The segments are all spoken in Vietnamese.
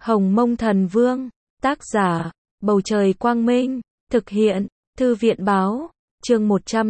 Hồng Mông Thần Vương, tác giả, Bầu Trời Quang Minh, thực hiện, Thư viện Báo, chương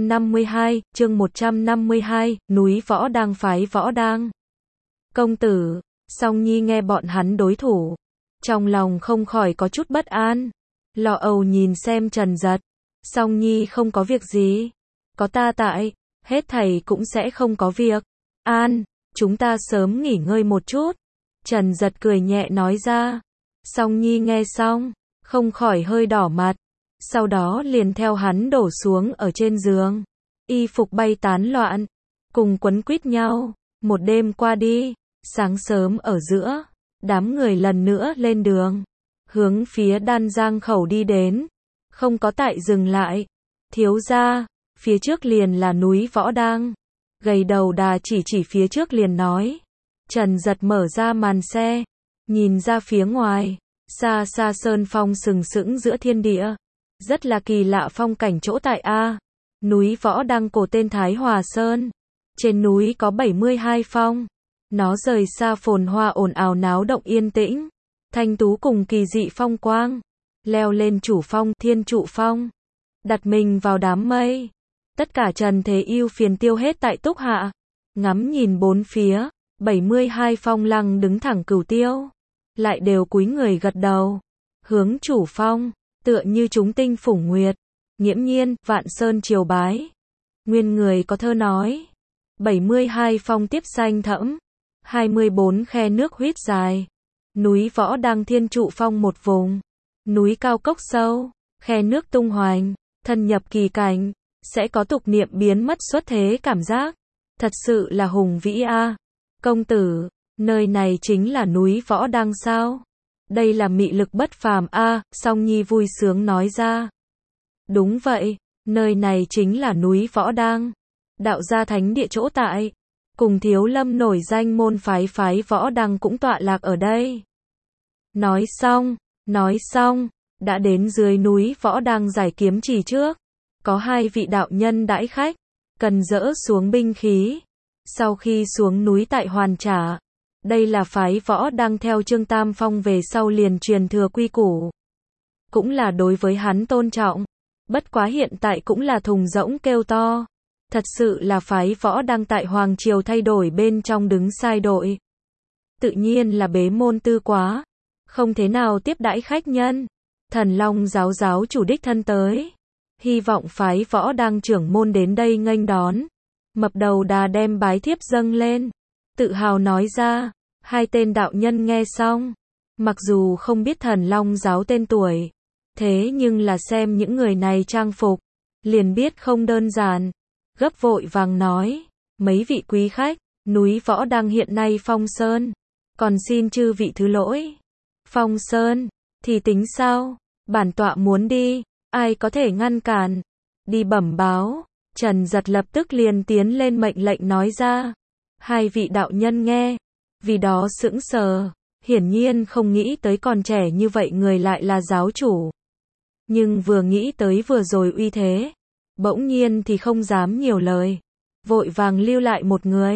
152, núi Võ Đang phái Võ Đang. Công tử, Song Nhi nghe bọn hắn đối thủ, trong lòng không khỏi có chút bất an, lo âu nhìn xem Trần Dật. Song Nhi không có việc gì, có ta tại, hết thảy cũng sẽ không có việc. An, chúng ta sớm nghỉ ngơi một chút. Trần Dật cười nhẹ nói ra. Song Nhi nghe xong, không khỏi hơi đỏ mặt, sau đó liền theo hắn đổ xuống ở trên giường. Y phục bay tán loạn, cùng quấn quýt nhau. Một đêm qua đi, sáng sớm ở giữa, đám người lần nữa lên đường, hướng phía Đan Giang khẩu đi đến, không có tại dừng lại. Thiếu gia, phía trước liền là núi Võ Đang. Gầy đầu đà chỉ phía trước liền nói. Trần Dật mở ra màn xe, nhìn ra phía ngoài, xa xa sơn phong sừng sững giữa thiên địa, rất là kỳ lạ phong cảnh chỗ tại A. Núi Võ Đang cổ tên Thái Hòa Sơn, trên núi có 72 phong, nó rời xa phồn hoa ồn ào náo động yên tĩnh, thanh tú cùng kỳ dị phong quang, leo lên chủ phong Thiên Trụ Phong, đặt mình vào đám mây. Tất cả trần thế ưu phiền tiêu hết tại túc hạ, ngắm nhìn bốn phía, 72 phong lăng đứng thẳng cửu tiêu, lại đều cúi người gật đầu, hướng chủ phong, tựa như chúng tinh phủng nguyệt, nghiễm nhiên, vạn sơn triều bái. Nguyên người có thơ nói, 72 phong tiếp xanh thẫm, 24 khe nước huyết dài, núi Võ Đang Thiên Trụ Phong một vùng, núi cao cốc sâu, khe nước tung hoành, thân nhập kỳ cảnh, sẽ có tục niệm biến mất xuất thế cảm giác, thật sự là hùng vĩ a. Công tử, nơi này chính là núi Võ Đang sao? Đây là mị lực bất phàm a. Song Nhi vui sướng nói ra. Đúng vậy, nơi này chính là núi Võ Đang, đạo gia thánh địa chỗ tại, cùng Thiếu Lâm nổi danh môn phái Võ Đang cũng tọa lạc ở đây. Nói xong, đã đến dưới núi Võ Đang giải kiếm chỉ trước, có hai vị đạo nhân đãi khách, cần dỡ xuống binh khí. Sau khi xuống núi tại hoàn trả, đây là phái Võ Đang theo Trương Tam Phong về sau liền truyền thừa quy củ, cũng là đối với hắn tôn trọng. Bất quá hiện tại cũng là thùng rỗng kêu to, thật sự là phái Võ Đang tại Hoàng Triều thay đổi bên trong đứng sai đội, tự nhiên là bế môn tư quá, không thế nào tiếp đãi khách nhân. Thần Long giáo chủ đích thân tới, hy vọng phái Võ Đang trưởng môn đến đây nghênh đón. Mập đầu đà đem bái thiếp dâng lên, tự hào nói ra. Hai tên đạo nhân nghe xong, mặc dù không biết Thần Long giáo tên tuổi, thế nhưng là xem những người này trang phục, liền biết không đơn giản, gấp vội vàng nói, mấy vị quý khách, núi Võ Đang hiện nay phong sơn, còn xin chư vị thứ lỗi. Phong sơn, thì tính sao, bản tọa muốn đi, ai có thể ngăn cản, đi bẩm báo. Trần Dật lập tức liền tiến lên mệnh lệnh nói ra. Hai vị đạo nhân nghe, vì đó sững sờ, hiển nhiên không nghĩ tới còn trẻ như vậy người lại là giáo chủ. Nhưng vừa nghĩ tới vừa rồi uy thế, bỗng nhiên thì không dám nhiều lời, vội vàng lưu lại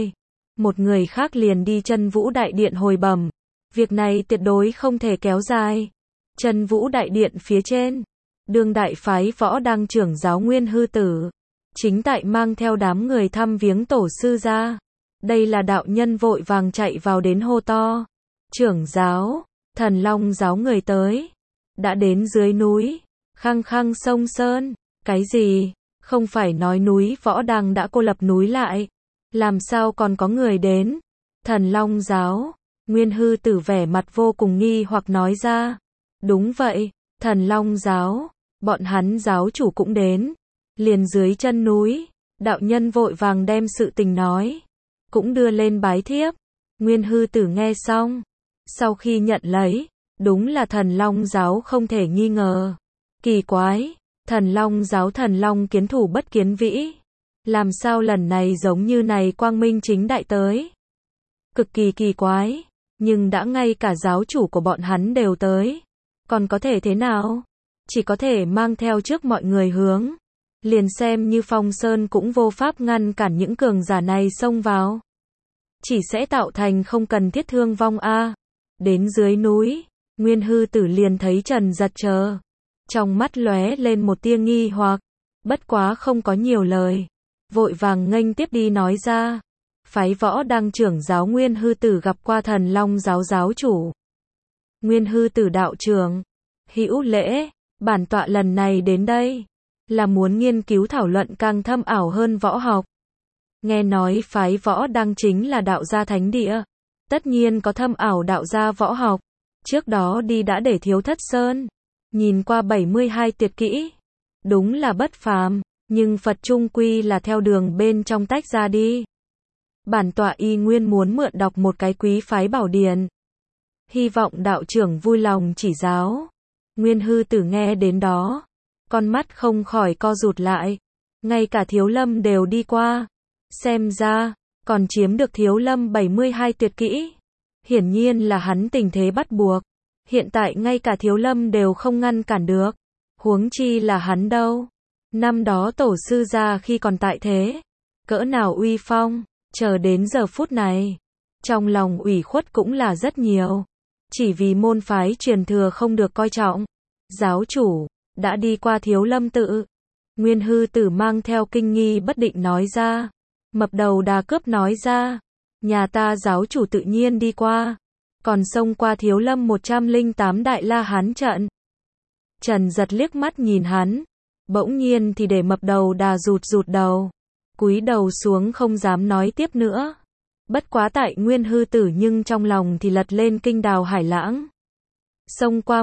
một người khác liền đi Chân Vũ Đại Điện hồi bẩm, việc này tuyệt đối không thể kéo dài. Chân Vũ Đại Điện phía trên, đương đại phái Võ Đang trưởng giáo Nguyên Hư Tử chính tại mang theo đám người thăm viếng tổ sư ra. Đây là đạo nhân vội vàng chạy vào đến hô to. Trưởng giáo, Thần Long giáo người tới. Đã đến dưới núi, khăng khăng sông sơn. Cái gì? Không phải nói núi Võ Đang đã cô lập núi lại. Làm sao còn có người đến? Thần Long giáo, Nguyên Hư Tử vẻ mặt vô cùng nghi hoặc nói ra. Đúng vậy, Thần Long giáo, bọn hắn giáo chủ cũng đến. Liền dưới chân núi, đạo nhân vội vàng đem sự tình nói, cũng đưa lên bái thiếp. Nguyên Hư Tử nghe xong, sau khi nhận lấy, đúng là Thần Long giáo không thể nghi ngờ. Kỳ quái, Thần Long giáo Thần Long kiến thủ bất kiến vĩ, làm sao lần này giống như này quang minh chính đại tới. Cực kỳ kỳ quái, nhưng đã ngay cả giáo chủ của bọn hắn đều tới, còn có thể thế nào? Chỉ có thể mang theo trước mọi người hướng. Liền xem như Phong Sơn cũng vô pháp ngăn cản những cường giả này xông vào. Chỉ sẽ tạo thành không cần thiết thương vong a. Đến dưới núi, Nguyên Hư Tử liền thấy Trần Giật chờ. Trong mắt lóe lên một tia nghi hoặc, bất quá không có nhiều lời. Vội vàng nghênh tiếp đi nói ra. Phái Võ Đăng trưởng giáo Nguyên Hư Tử gặp qua Thần Long giáo giáo chủ. Nguyên Hư Tử đạo trưởng, hữu lễ, bản tọa lần này đến đây là muốn nghiên cứu thảo luận càng thâm ảo hơn võ học. Nghe nói phái Võ Đăng chính là đạo gia thánh địa, tất nhiên có thâm ảo đạo gia võ học. Trước đó đi đã để Thiếu Thất Sơn nhìn qua 72 tuyệt kỹ, đúng là bất phàm, nhưng Phật trung quy là theo đường bên trong tách ra đi. Bản tọa y nguyên muốn mượn đọc một cái quý phái bảo điển, hy vọng đạo trưởng vui lòng chỉ giáo. Nguyên Hư Tử nghe đến đó, con mắt không khỏi co rụt lại. Ngay cả Thiếu Lâm đều đi qua, xem ra còn chiếm được Thiếu Lâm 72 tuyệt kỹ. Hiển nhiên là hắn tình thế bắt buộc. Hiện tại ngay cả Thiếu Lâm đều không ngăn cản được, huống chi là hắn đâu. Năm đó tổ sư gia khi còn tại thế, cỡ nào uy phong, chờ đến giờ phút này, trong lòng ủy khuất cũng là rất nhiều. Chỉ vì môn phái truyền thừa không được coi trọng. Giáo chủ, đã đi qua Thiếu Lâm tự. Nguyên Hư Tử mang theo kinh nghi bất định nói ra. Mập đầu Đà Cướp nói ra. Nhà ta giáo chủ tự nhiên đi qua. Còn xông qua Thiếu Lâm 108 Đại La Hán trận. Trần Giật liếc mắt nhìn hắn. Bỗng nhiên thì để Mập đầu Đà rụt đầu. Cúi đầu xuống không dám nói tiếp nữa. Bất quá tại Nguyên Hư Tử nhưng trong lòng thì lật lên kinh đào hải lãng. Xông qua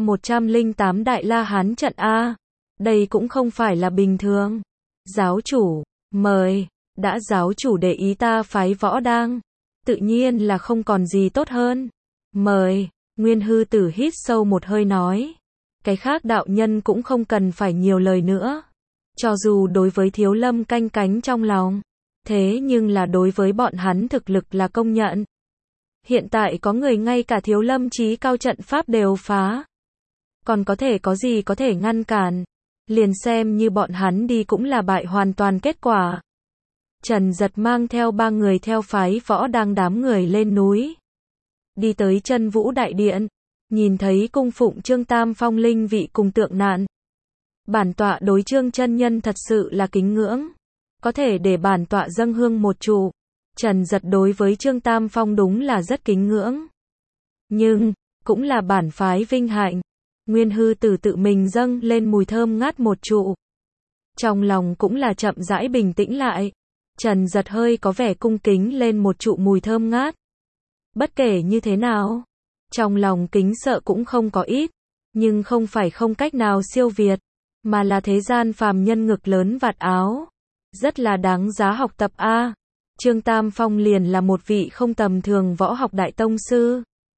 108 Đại La Hán trận A. Đây cũng không phải là bình thường. Giáo chủ, mời. Đã giáo chủ để ý ta phái Võ Đăng, tự nhiên là không còn gì tốt hơn. Mời. Nguyên Hư Tử hít sâu một hơi nói. Cái khác đạo nhân cũng không cần phải nhiều lời nữa. Cho dù đối với Thiếu Lâm canh cánh trong lòng, thế nhưng là đối với bọn hắn thực lực là công nhận. Hiện tại có người ngay cả Thiếu Lâm chí cao trận pháp đều phá, còn có thể có gì có thể ngăn cản. Liền xem như bọn hắn đi cũng là bại hoàn toàn kết quả. Trần Giật mang theo 3 người theo phái Võ Đăng đám người lên núi. Đi tới Chân Vũ Đại Điện, nhìn thấy cung phụng Trương Tam Phong linh vị cùng tượng nạn. Bản tọa đối Trương chân nhân thật sự là kính ngưỡng. Có thể để bản tọa dâng hương một trụ. Trần Giật đối với Trương Tam Phong đúng là rất kính ngưỡng. Nhưng, cũng là bản phái vinh hạnh. Nguyên Hư Tử tự mình dâng lên mùi thơm ngát một trụ. Trong lòng cũng là chậm rãi bình tĩnh lại. Trần Giật hơi có vẻ cung kính lên một trụ mùi thơm ngát. Bất kể như thế nào, trong lòng kính sợ cũng không có ít. Nhưng không phải không cách nào siêu việt, mà là thế gian phàm nhân ngực lớn vạt áo. Rất là đáng giá học tập a. Trương Tam Phong liền là một vị không tầm thường võ học đại tông sư.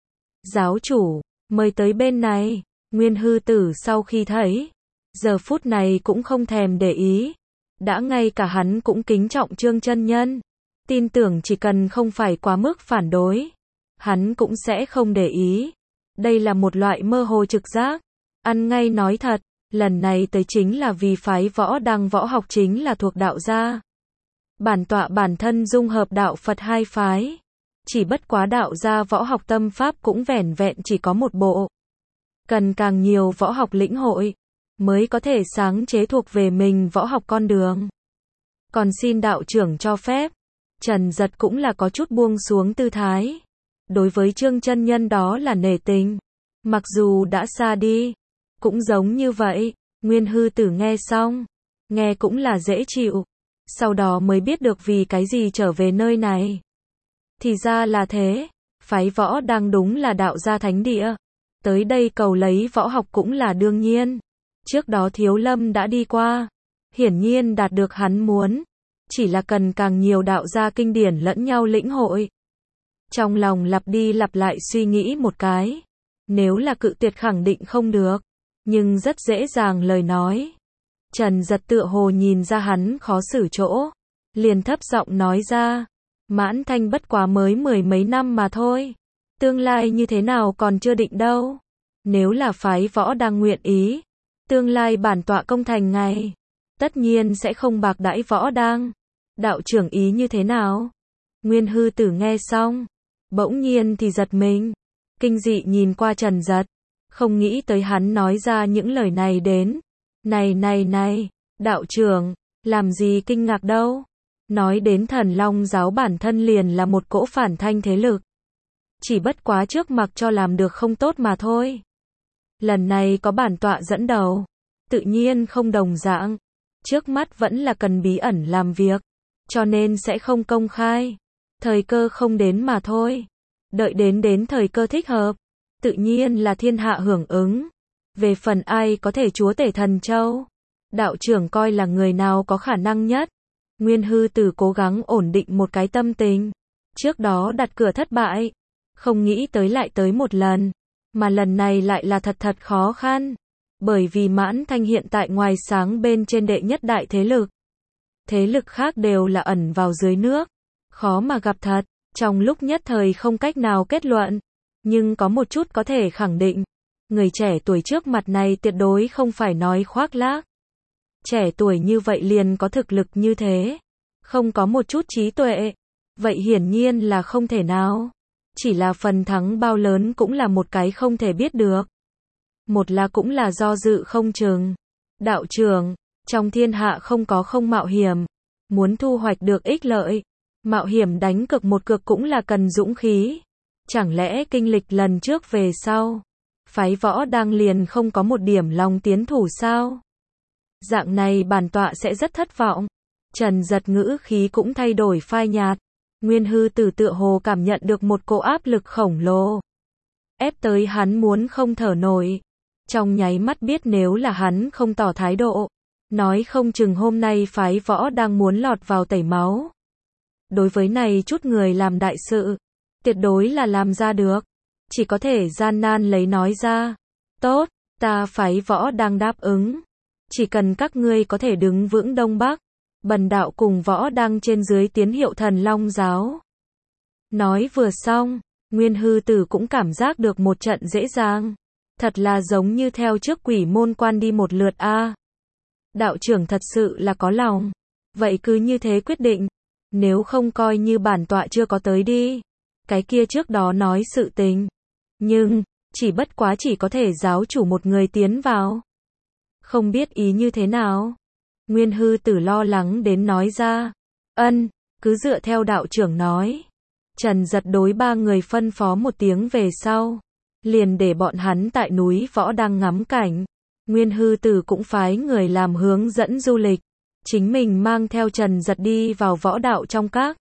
Giáo chủ, mời tới bên này. Nguyên Hư Tử sau khi thấy, giờ phút này cũng không thèm để ý. Đã ngay cả hắn cũng kính trọng Trương chân nhân. Tin tưởng chỉ cần không phải quá mức phản đối, hắn cũng sẽ không để ý. Đây là một loại mơ hồ trực giác. Ăn ngay nói thật, lần này tới chính là vì phái Võ Đăng võ học chính là thuộc đạo gia. Bản tọa bản thân dung hợp đạo Phật hai phái. Chỉ bất quá đạo gia võ học tâm pháp cũng vẻn vẹn chỉ có một bộ. Cần càng nhiều võ học lĩnh hội, mới có thể sáng chế thuộc về mình võ học con đường. Còn xin đạo trưởng cho phép. Trần Giật cũng là có chút buông xuống tư thái. Đối với Trương chân nhân đó là nể tình. Mặc dù đã xa đi, cũng giống như vậy. Nguyên Hư Tử nghe xong, nghe cũng là dễ chịu. Sau đó mới biết được vì cái gì trở về nơi này. Thì ra là thế. Phái Võ Đăng đúng là đạo gia thánh địa. Tới đây cầu lấy võ học cũng là đương nhiên. Trước đó Thiếu Lâm đã đi qua, hiển nhiên đạt được hắn muốn. Chỉ là cần càng nhiều đạo gia kinh điển lẫn nhau lĩnh hội. Trong lòng lặp đi lặp lại suy nghĩ một cái. Nếu là cự tuyệt khẳng định không được. Nhưng rất dễ dàng lời nói. Trần Giật tựa hồ nhìn ra hắn khó xử chỗ. Liền thấp giọng nói ra. Mãn Thanh bất quá mới 10 mấy năm mà thôi. Tương lai như thế nào còn chưa định đâu. Nếu là phái Võ Đăng nguyện ý, tương lai bản tọa công thành ngày, tất nhiên sẽ không bạc đãi Võ Đăng. Đạo trưởng ý như thế nào? Nguyên Hư Tử nghe xong, bỗng nhiên thì giật mình. Kinh dị nhìn qua Trần Giật. Không nghĩ tới hắn nói ra những lời này đến. Này, đạo trưởng, làm gì kinh ngạc đâu. Nói đến Thần Long giáo bản thân liền là một cỗ phản thanh thế lực. Chỉ bất quá trước mặc cho làm được không tốt mà thôi. Lần này có bản tọa dẫn đầu, tự nhiên không đồng dạng. Trước mắt vẫn là cần bí ẩn làm việc, cho nên sẽ không công khai. Thời cơ không đến mà thôi. Đợi đến thời cơ thích hợp, tự nhiên là thiên hạ hưởng ứng. Về phần ai có thể chúa tể Thần Châu, đạo trưởng coi là người nào có khả năng nhất. Nguyên Hư Tử cố gắng ổn định một cái tâm tình. Trước đó đặt cửa thất bại, không nghĩ tới lại tới một lần, mà lần này lại là thật khó khăn. Bởi vì Mãn Thanh hiện tại ngoài sáng bên trên đệ nhất đại thế lực. Thế lực khác đều là ẩn vào dưới nước, khó mà gặp thật, trong lúc nhất thời không cách nào kết luận. Nhưng có một chút có thể khẳng định, người trẻ tuổi trước mặt này tuyệt đối không phải nói khoác lác. Trẻ tuổi như vậy liền có thực lực như thế, không có một chút trí tuệ, vậy hiển nhiên là không thể nào. Chỉ là phần thắng bao lớn cũng là một cái không thể biết được. Một là cũng là do dự không chừng. Đạo trưởng, trong thiên hạ không có không mạo hiểm, muốn thu hoạch được ích lợi, mạo hiểm đánh cược một cược cũng là cần dũng khí. Chẳng lẽ kinh lịch lần trước về sau, phái Võ Đang liền không có một điểm lòng tiến thủ sao? Dạng này bản tọa sẽ rất thất vọng. Trần Giật ngữ khí cũng thay đổi phai nhạt. Nguyên Hư Tử tựa hồ cảm nhận được một cỗ áp lực khổng lồ, ép tới hắn muốn không thở nổi. Trong nháy mắt biết nếu là hắn không tỏ thái độ, nói không chừng hôm nay phái Võ đang muốn lọt vào tẩy máu. Đối với này chút người làm đại sự, tuyệt đối là làm ra được. Chỉ có thể gian nan lấy nói ra. Tốt, ta phái Võ đang đáp ứng. Chỉ cần các ngươi có thể đứng vững Đông Bắc, bần đạo cùng Võ đang trên dưới tiến hiệu Thần Long giáo. Nói vừa xong, Nguyên Hư Tử cũng cảm giác được một trận dễ dàng. Thật là giống như theo trước Quỷ Môn Quan đi một lượt a. Đạo trưởng thật sự là có lòng. Vậy cứ như thế quyết định. Nếu không coi như bản tọa chưa có tới đi. Cái kia trước đó nói sự tình. Nhưng, chỉ bất quá chỉ có thể giáo chủ một người tiến vào. Không biết ý như thế nào. Nguyên Hư Tử lo lắng đến nói ra. Ân, cứ dựa theo đạo trưởng nói. Trần Giật đối ba người phân phó một tiếng về sau. Liền để bọn hắn tại núi Võ đang ngắm cảnh. Nguyên Hư Tử cũng phái người làm hướng dẫn du lịch. Chính mình mang theo Trần Giật đi vào võ đạo trong các.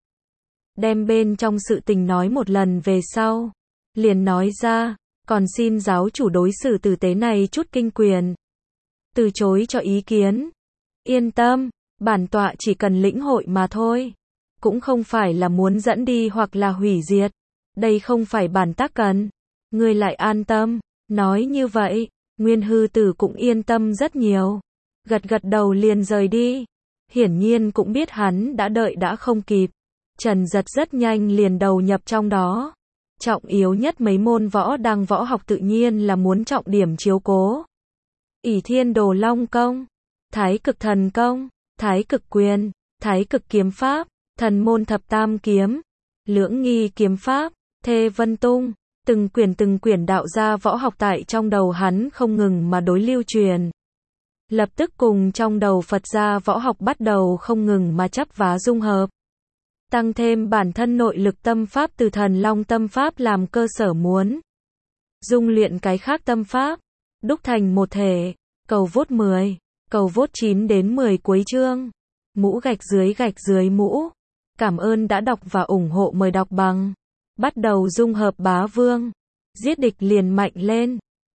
Đem bên trong sự tình nói một lần về sau. Liền nói ra, còn xin giáo chủ đối xử tử tế này chút kinh quyền. Từ chối cho ý kiến. Yên tâm, bản tọa chỉ cần lĩnh hội mà thôi. Cũng không phải là muốn dẫn đi hoặc là hủy diệt. Đây không phải bản tác cần. Ngươi lại an tâm. Nói như vậy, Nguyên Hư Tử cũng yên tâm rất nhiều. Gật đầu liền rời đi. Hiển nhiên cũng biết hắn đã đợi đã không kịp. Trần Giật rất nhanh liền đầu nhập trong đó. Trọng yếu nhất mấy môn võ đang võ học tự nhiên là muốn trọng điểm chiếu cố. Ỷ Thiên Đồ Long Công, Thái Cực Thần Công, Thái Cực Quyền, Thái Cực Kiếm Pháp, Thần Môn Thập Tam Kiếm, Lưỡng Nghi Kiếm Pháp, Thê Vân Tung, từng quyển đạo gia võ học tại trong đầu hắn không ngừng mà đối lưu truyền. Lập tức cùng trong đầu Phật gia võ học bắt đầu không ngừng mà chắp vá dung hợp. Tăng thêm bản thân nội lực tâm pháp từ Thần Long tâm pháp làm cơ sở muốn dung luyện cái khác tâm pháp, đúc thành một thể. Cầu vốt 10, cầu vốt 9 đến 10 cuối chương. Mũ gạch dưới mũ. Cảm ơn đã đọc và ủng hộ, mời đọc bằng. Bắt đầu dung hợp bá vương. Giết địch liền mạnh lên.